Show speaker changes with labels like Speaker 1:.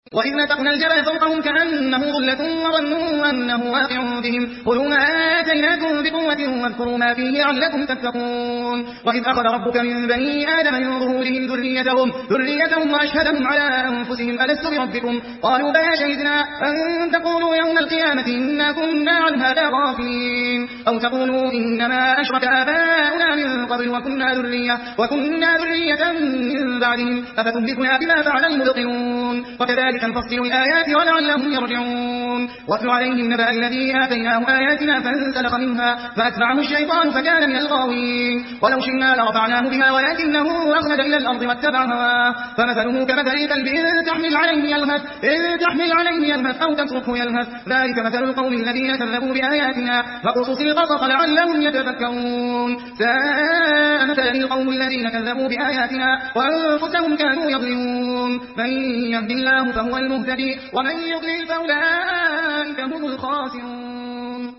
Speaker 1: وإذ نتقنا الجبل فوقهم كأنه ظلة وظنوا أنه واقع بهم خذوا ما آتيناكم بقوة واذكروا ما فيه لعلكم تتقون وإذ أخذ ربك من بني آدم من ظهورهم ذريتهم وأشهدهم على أنفسهم ألست بربكم قالوا بلى شهدنا أن تقولوا يوم القيامة إنا كنا عن هذا غافلين أو تقولوا إنما أشرك آباؤنا من قبل وكنا ذرية من بعدهم أفتهلكنا بما فعل المبطلون وكذلك نفصل الآيات ولعلهم يرجعون واتل عليهم نبأ الذي آتيناه آياتنا فانسلخ منها فأتبعه الشيطان فكان من الغاوين ولو شئنا لرفعناه بها ولكنه أخلد إلى الأرض واتبع هواه فمثله كمثل كلب إن تحمل عليه يلهث أو تتركه يلهث ذلك مثل القوم الذين كذبوا بآياتنا فاقصص القصص لعلهم يتفكرون ساء مثل القوم الذين كذبوا بآياتنا وأنفسهم كانوا يظلمون من يهد الله فهو المهتدي ومن يضلل فأولئك هم الخاسرون